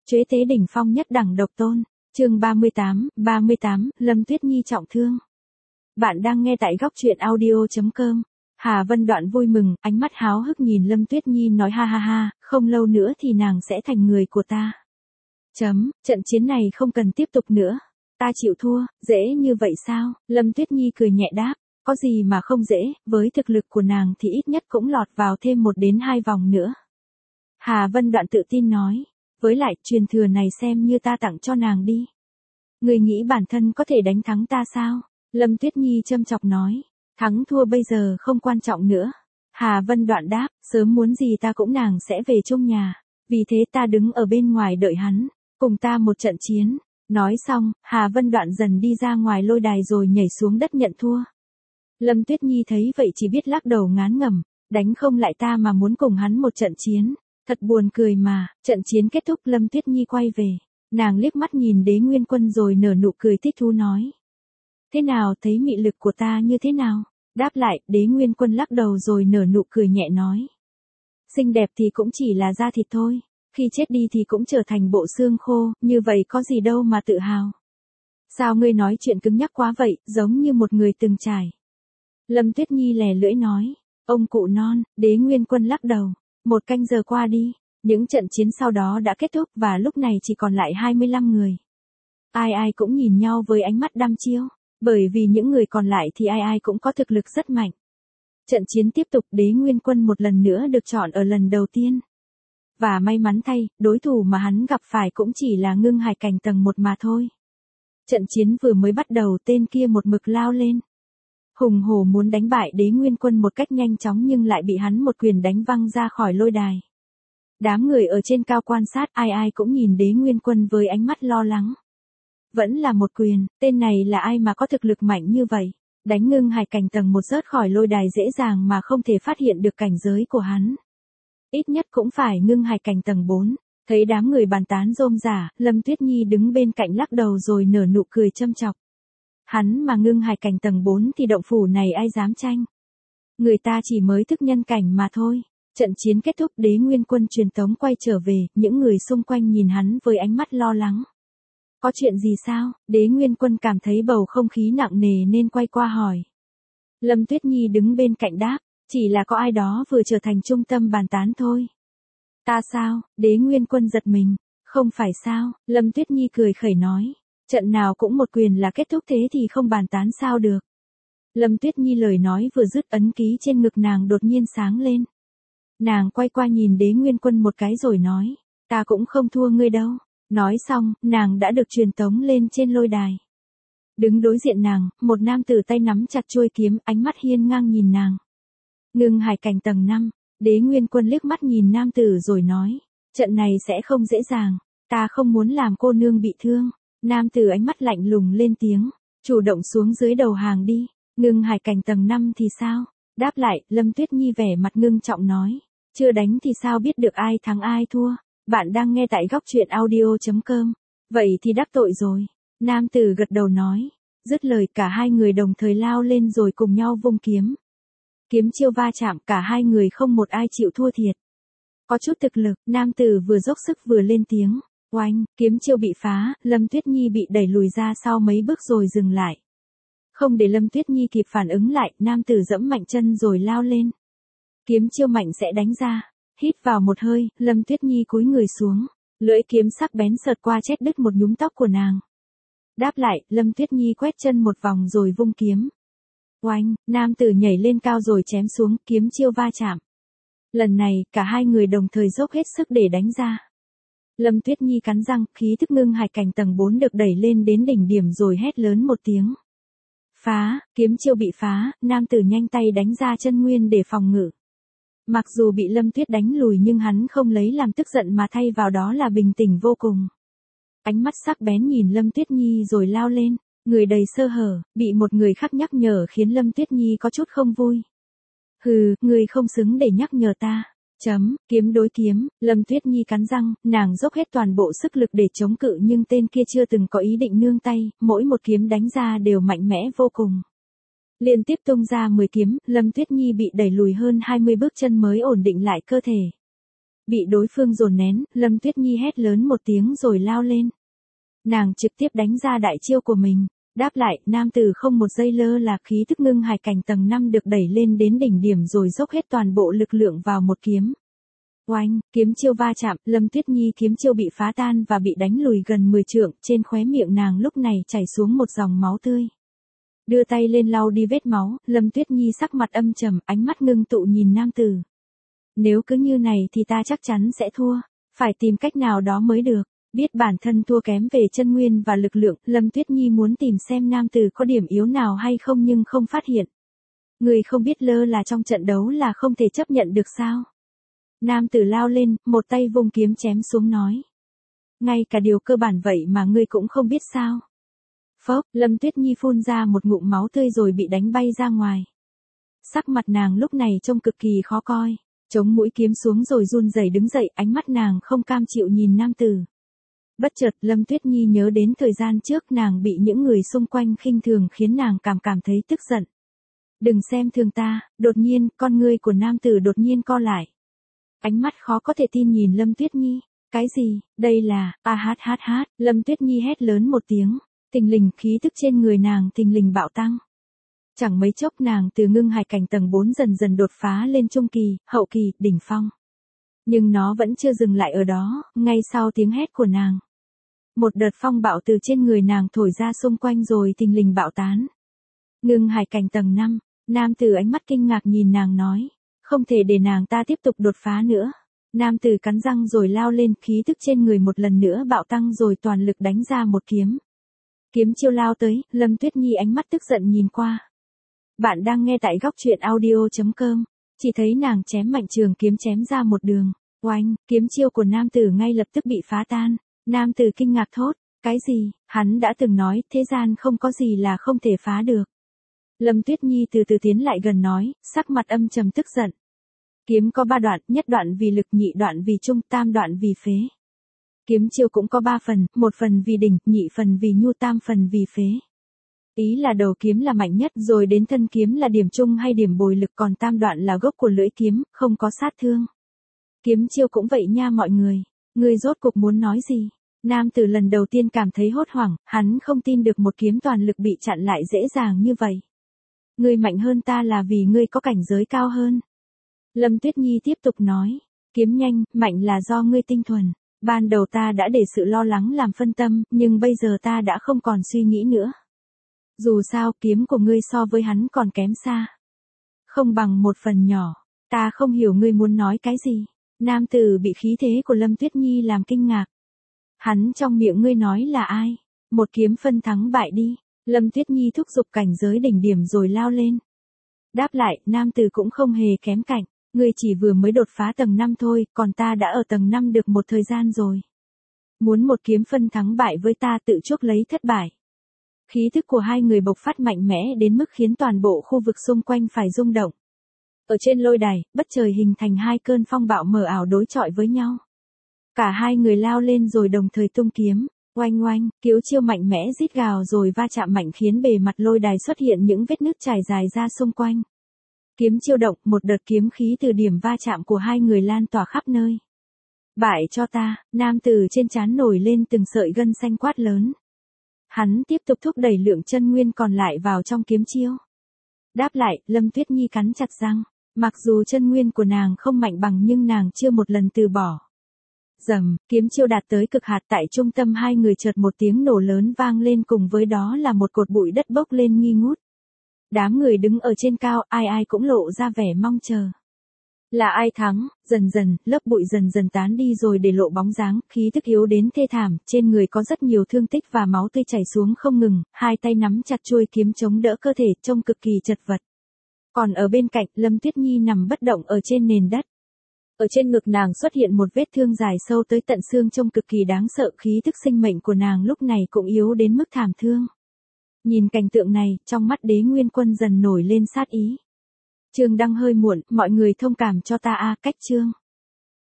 Chế tế đỉnh phong nhất đẳng độc tôn. Chương 38, Lâm Tuyết Nhi trọng thương. Bạn đang nghe tại góc truyện audio.com. Hà Vân Đoạn vui mừng, ánh mắt háo hức nhìn Lâm Tuyết Nhi nói ha ha ha, không lâu nữa thì nàng sẽ thành người của ta. Trận chiến này không cần tiếp tục nữa. Ta chịu thua, dễ như vậy sao? Lâm Tuyết Nhi cười nhẹ đáp, có gì mà không dễ, với thực lực của nàng thì ít nhất cũng lọt vào thêm 1 đến 2 vòng nữa. Hà Vân Đoạn tự tin nói, với lại truyền thừa này xem như ta tặng cho nàng đi. Người nghĩ bản thân có thể đánh thắng ta sao? Lâm Tuyết Nhi châm chọc nói, thắng thua bây giờ không quan trọng nữa. Hà Vân Đoạn đáp, sớm muốn gì ta cũng nàng sẽ về chung nhà, vì thế ta đứng ở bên ngoài đợi hắn, cùng ta một trận chiến. Nói xong, Hà Vân Đoạn dần đi ra ngoài lôi đài rồi nhảy xuống đất nhận thua. Lâm Tuyết Nhi thấy vậy chỉ biết lắc đầu ngán ngẩm, đánh không lại ta mà muốn cùng hắn một trận chiến. Thật buồn cười mà. Trận chiến kết thúc Lâm Tuyết Nhi quay về. Nàng liếc mắt nhìn Đế Nguyên Quân rồi nở nụ cười thích thú nói. Thế nào, thấy mị lực của ta như thế nào? Đáp lại, Đế Nguyên Quân lắc đầu rồi nở nụ cười nhẹ nói. Xinh đẹp thì cũng chỉ là da thịt thôi. Khi chết đi thì cũng trở thành bộ xương khô, như vậy có gì đâu mà tự hào. Sao ngươi nói chuyện cứng nhắc quá vậy, giống như một người từng trải. Lâm Tuyết Nhi lè lưỡi nói. Ông cụ non. Đế Nguyên Quân lắc đầu. 1 canh giờ qua đi, những trận chiến sau đó đã kết thúc và lúc này chỉ còn lại 25 người. Ai ai cũng nhìn nhau với ánh mắt đăm chiêu, bởi vì những người còn lại thì ai ai cũng có thực lực rất mạnh. Trận chiến tiếp tục, Đế Nguyên Quân một lần nữa được chọn ở lần đầu tiên. Và may mắn thay, đối thủ mà hắn gặp phải cũng chỉ là Ngưng Hải cảnh tầng 1 mà thôi. Trận chiến vừa mới bắt đầu tên kia một mực lao lên. Hùng hổ muốn đánh bại Đế Nguyên Quân một cách nhanh chóng nhưng lại bị hắn một quyền đánh văng ra khỏi lôi đài. Đám người ở trên cao quan sát ai ai cũng nhìn Đế Nguyên Quân với ánh mắt lo lắng. Vẫn là một quyền, tên này là ai mà có thực lực mạnh như vậy, đánh Ngưng Hải cảnh tầng 1 rớt khỏi lôi đài dễ dàng mà không thể phát hiện được cảnh giới của hắn. Ít nhất cũng phải Ngưng Hải cảnh tầng 4. Thấy đám người bàn tán rôm rả, Lâm Tuyết Nhi đứng bên cạnh lắc đầu rồi nở nụ cười châm chọc. Hắn mà Ngưng Hải cảnh tầng 4 thì động phủ này ai dám tranh. Người ta chỉ mới thức nhân cảnh mà thôi. Trận chiến kết thúc, Đế Nguyên Quân truyền tống quay trở về, những người xung quanh nhìn hắn với ánh mắt lo lắng. Có chuyện gì sao? Đế Nguyên Quân cảm thấy bầu không khí nặng nề nên quay qua hỏi. Lâm Tuyết Nhi đứng bên cạnh đáp, chỉ là có ai đó vừa trở thành trung tâm bàn tán thôi. Ta sao? Đế Nguyên Quân giật mình. Không phải sao? Lâm Tuyết Nhi cười khẩy nói. Trận nào cũng một quyền là kết thúc thế thì không bàn tán sao được. Lâm Tuyết Nhi lời nói vừa dứt ấn ký trên ngực nàng đột nhiên sáng lên. Nàng quay qua nhìn Đế Nguyên Quân một cái rồi nói, ta cũng không thua ngươi đâu. Nói xong, nàng đã được truyền tống lên trên lôi đài. Đứng đối diện nàng, một nam tử tay nắm chặt chuôi kiếm, ánh mắt hiên ngang nhìn nàng. Ngưng Hải cảnh tầng 5, Đế Nguyên Quân liếc mắt nhìn nam tử rồi nói, trận này sẽ không dễ dàng, ta không muốn làm cô nương bị thương. Nam tử ánh mắt lạnh lùng lên tiếng, chủ động xuống dưới đầu hàng đi. Ngưng Hải cảnh tầng 5 thì sao? Đáp lại, Lâm Tuyết Nhi vẻ mặt ngưng trọng nói, chưa đánh thì sao biết được ai thắng ai thua. Bạn đang nghe tại góc truyện audio.com. Vậy thì đắc tội rồi. Nam tử gật đầu nói. Dứt lời cả hai người đồng thời lao lên rồi cùng nhau vung kiếm. Kiếm chiêu va chạm, cả hai người không một ai chịu thua thiệt. Có chút thực lực, nam tử vừa dốc sức vừa lên tiếng. Oanh, kiếm chiêu bị phá, Lâm Tuyết Nhi bị đẩy lùi ra sau mấy bước rồi dừng lại. Không để Lâm Tuyết Nhi kịp phản ứng lại, nam tử giẫm mạnh chân rồi lao lên. Kiếm chiêu mạnh sẽ đánh ra. Hít vào một hơi, Lâm Tuyết Nhi cúi người xuống. Lưỡi kiếm sắc bén sượt qua chét đứt một nhúm tóc của nàng. Đáp lại, Lâm Tuyết Nhi quét chân một vòng rồi vung kiếm. Oanh, nam tử nhảy lên cao rồi chém xuống, kiếm chiêu va chạm. Lần này, cả hai người đồng thời dốc hết sức để đánh ra. Lâm Tuyết Nhi cắn răng, khí thức Ngưng Hải cảnh tầng 4 được đẩy lên đến đỉnh điểm rồi hét lớn một tiếng. Phá, kiếm chiêu bị phá, nam tử nhanh tay đánh ra chân nguyên để phòng ngự. Mặc dù bị Lâm Tuyết đánh lùi nhưng hắn không lấy làm tức giận mà thay vào đó là bình tĩnh vô cùng. Ánh mắt sắc bén nhìn Lâm Tuyết Nhi rồi lao lên, người đầy sơ hở, bị một người khác nhắc nhở khiến Lâm Tuyết Nhi có chút không vui. Hừ, người không xứng để nhắc nhở ta. Kiếm đối kiếm, Lâm Tuyết Nhi cắn răng, nàng dốc hết toàn bộ sức lực để chống cự nhưng tên kia chưa từng có ý định nương tay, mỗi một kiếm đánh ra đều mạnh mẽ vô cùng. Liên tiếp tung ra 10 kiếm, Lâm Tuyết Nhi bị đẩy lùi hơn 20 bước chân mới ổn định lại cơ thể. Bị đối phương dồn nén, Lâm Tuyết Nhi hét lớn một tiếng rồi lao lên. Nàng trực tiếp đánh ra đại chiêu của mình. Đáp lại, nam tử không một giây lơ là khí thức ngưng hải cảnh tầng 5 được đẩy lên đến đỉnh điểm rồi dốc hết toàn bộ lực lượng vào một kiếm. Oanh, kiếm chiêu va chạm, Lâm Tuyết Nhi kiếm chiêu bị phá tan và bị đánh lùi gần 10 trượng, trên khóe miệng nàng lúc này chảy xuống một dòng máu tươi. Đưa tay lên lau đi vết máu, Lâm Tuyết Nhi sắc mặt âm trầm, ánh mắt ngưng tụ nhìn nam tử. Nếu cứ như này thì ta chắc chắn sẽ thua, phải tìm cách nào đó mới được. Biết bản thân thua kém về chân nguyên và lực lượng, Lâm Tuyết Nhi muốn tìm xem nam tử có điểm yếu nào hay không nhưng không phát hiện. Người không biết lơ là trong trận đấu là không thể chấp nhận được sao? Nam tử lao lên, một tay vung kiếm chém xuống nói. Ngay cả điều cơ bản vậy mà ngươi cũng không biết sao? Phốc, Lâm Tuyết Nhi phun ra một ngụm máu tươi rồi bị đánh bay ra ngoài. Sắc mặt nàng lúc này trông cực kỳ khó coi, chống mũi kiếm xuống rồi run rẩy đứng dậy, ánh mắt nàng không cam chịu nhìn nam tử. Bất chợt Lâm Tuyết Nhi nhớ đến thời gian trước nàng bị những người xung quanh khinh thường khiến nàng cảm thấy tức giận. Đừng xem thường ta, đột nhiên, con ngươi của nam tử đột nhiên co lại. Ánh mắt khó có thể tin nhìn Lâm Tuyết Nhi. Cái gì, đây là, Lâm Tuyết Nhi hét lớn một tiếng. Thình lình khí tức trên người nàng thình lình bạo tăng. Chẳng mấy chốc nàng từ ngưng hải cảnh tầng 4 dần dần đột phá lên trung kỳ, hậu kỳ, đỉnh phong. Nhưng nó vẫn chưa dừng lại ở đó, ngay sau tiếng hét của nàng. Một đợt phong bạo từ trên người nàng thổi ra xung quanh rồi thình lình bạo tán. Ngưng hải cảnh tầng 5, nam tử ánh mắt kinh ngạc nhìn nàng nói. Không thể để nàng ta tiếp tục đột phá nữa. Nam tử cắn răng rồi lao lên, khí tức trên người một lần nữa bạo tăng rồi toàn lực đánh ra một kiếm. Kiếm chiêu lao tới, Lâm Tuyết Nhi ánh mắt tức giận nhìn qua. Bạn đang nghe tại góc truyện audio.com. Chỉ thấy nàng chém mạnh trường kiếm chém ra một đường. Oanh, kiếm chiêu của nam tử ngay lập tức bị phá tan. Nam tử kinh ngạc thốt. Cái gì, hắn đã từng nói, thế gian không có gì là không thể phá được. Lâm Tuyết Nhi từ từ tiến lại gần nói, sắc mặt âm trầm tức giận. Kiếm có 3 đoạn, nhất đoạn vì lực, nhị đoạn vì trung, tam đoạn vì phế. Kiếm chiêu cũng có 3 phần, một phần vì đỉnh, nhị phần vì nhu, tam phần vì phế. Ý là đầu kiếm là mạnh nhất, rồi đến thân kiếm là điểm trung hay điểm bồi lực, còn tam đoạn là gốc của lưỡi kiếm, không có sát thương. Kiếm chiêu cũng vậy nha mọi người. Người rốt cục muốn nói gì? Nam tử lần đầu tiên cảm thấy hốt hoảng, hắn không tin được một kiếm toàn lực bị chặn lại dễ dàng như vậy. Ngươi mạnh hơn ta là vì ngươi có cảnh giới cao hơn. Lâm Tuyết Nhi tiếp tục nói, kiếm nhanh, mạnh là do ngươi tinh thuần. Ban đầu ta đã để sự lo lắng làm phân tâm, nhưng bây giờ ta đã không còn suy nghĩ nữa. Dù sao, kiếm của ngươi so với hắn còn kém xa. Không bằng một phần nhỏ, ta không hiểu ngươi muốn nói cái gì. Nam tử bị khí thế của Lâm Tuyết Nhi làm kinh ngạc. Hắn trong miệng ngươi nói là ai? Một kiếm phân thắng bại đi. Lâm Tuyết Nhi thúc giục cảnh giới đỉnh điểm rồi lao lên. Đáp lại, nam tử cũng không hề kém cạnh. Ngươi chỉ vừa mới đột phá tầng 5 thôi, còn ta đã ở tầng 5 được một thời gian rồi. Muốn một kiếm phân thắng bại với ta tự chuốc lấy thất bại. Khí thức của hai người bộc phát mạnh mẽ đến mức khiến toàn bộ khu vực xung quanh phải rung động. Ở trên lôi đài, bất chợt hình thành hai cơn phong bạo mờ ảo đối chọi với nhau. Cả hai người lao lên rồi đồng thời tung kiếm. Oanh oanh, kiếm chiêu mạnh mẽ rít gào rồi va chạm mạnh khiến bề mặt lôi đài xuất hiện những vết nứt trải dài ra xung quanh. Kiếm chiêu động, một đợt kiếm khí từ điểm va chạm của hai người lan tỏa khắp nơi. Bại cho ta, nam tử trên trán nổi lên từng sợi gân xanh quát lớn. Hắn tiếp tục thúc đẩy lượng chân nguyên còn lại vào trong kiếm chiêu. Đáp lại, Lâm Tuyết Nhi cắn chặt răng. Mặc dù chân nguyên của nàng không mạnh bằng nhưng nàng chưa một lần từ bỏ. Rầm, kiếm chiêu đạt tới cực hạt, tại trung tâm hai người chợt một tiếng nổ lớn vang lên, cùng với đó là một cột bụi đất bốc lên nghi ngút. Đám người đứng ở trên cao, ai ai cũng lộ ra vẻ mong chờ. Là ai thắng? Dần dần, lớp bụi dần dần tán đi rồi để lộ bóng dáng, khí tức yếu đến thê thảm, trên người có rất nhiều thương tích và máu tươi chảy xuống không ngừng, hai tay nắm chặt chuôi kiếm chống đỡ cơ thể, trông cực kỳ chật vật. Còn ở bên cạnh, Lâm Tuyết Nhi nằm bất động ở trên nền đất. Ở trên ngực nàng xuất hiện một vết thương dài sâu tới tận xương, trông cực kỳ đáng sợ, khí tức sinh mệnh của nàng lúc này cũng yếu đến mức thảm thương. Nhìn cảnh tượng này, trong mắt Đế Nguyên Quân dần nổi lên sát ý. Chương đăng hơi muộn, mọi người thông cảm cho ta cách chương.